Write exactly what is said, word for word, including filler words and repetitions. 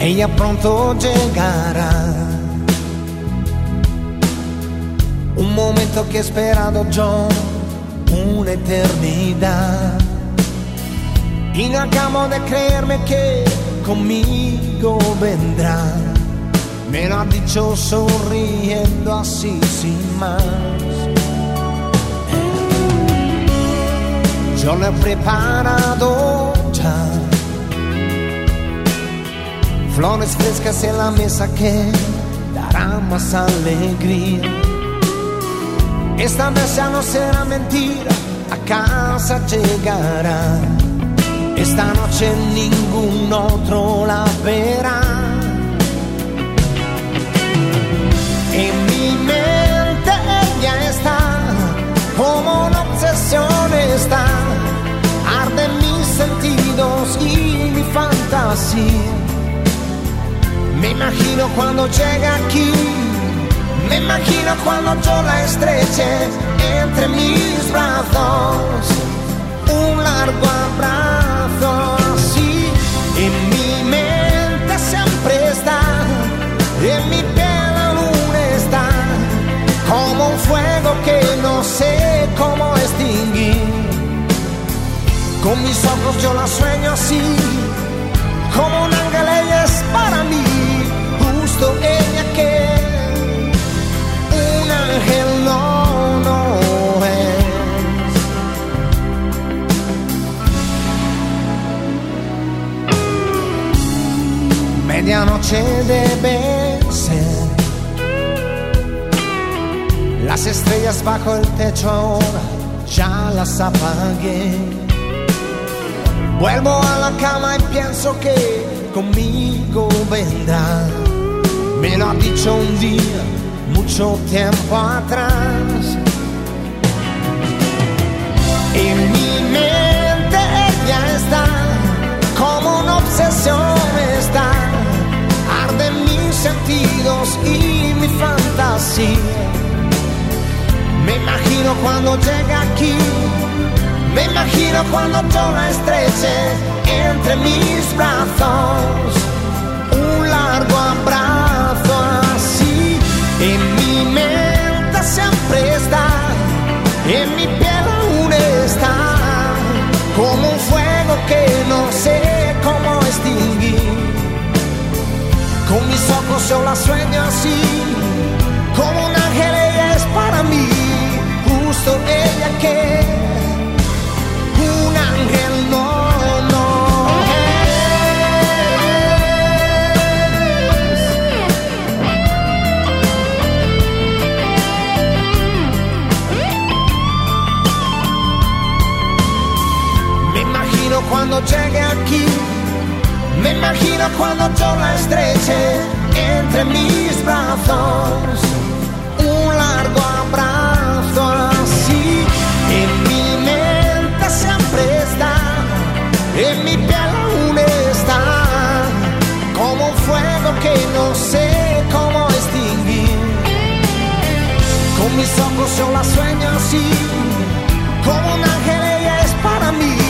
ella pronto llegará. Un momento que he esperado yo una eternidad, y no acabo de creerme que conmigo vendrá. Me lo ha dicho sonriendo así sin más. Yo lo he preparado ya, flores frescas en la mesa que darán más alegría. Esta vez ya no será mentira, a casa llegará. Esta noche ningún otro la verá. En mi mente ella está, como una obsesión está. Arden mis sentidos y mi fantasía. Me imagino cuando llegue aquí, me imagino cuando yo la estreche entre mis brazos, un largo abrazo así. En mi mente siempre está, en mi piel aún está, como un fuego que no sé cómo extinguir. Con mis ojos yo la sueño así, como un ángel ella es para mí, justo ella que un ángel no, no es. Medianoche debe ser, las estrellas bajo el techo ahora ya las apagué. Vuelvo a la cama y pienso que conmigo vendrá. Me lo ha dicho un día, mucho tiempo atrás. En mi mente ella está, como una obsesión está. Arden mis sentidos y mi fantasía. Me imagino cuando llega aquí, me imagino cuando yo la estreche entre mis brazos, un largo abrazo así. En mi mente siempre está, en mi piel aún está, como un fuego que no sé cómo extinguir. Con mis ojos yo la sueño así, como un ángel ella es para mí, justo ella que un ángel no, no es. Me imagino cuando llegue aquí, me imagino cuando yo la estreche entre mis brazos, un largo abrazo así. En mi mente siempre está, en mi piel aún está, como un fuego que no sé cómo extinguir. Con mis ojos yo la sueño así, como un ángel ella es para mí,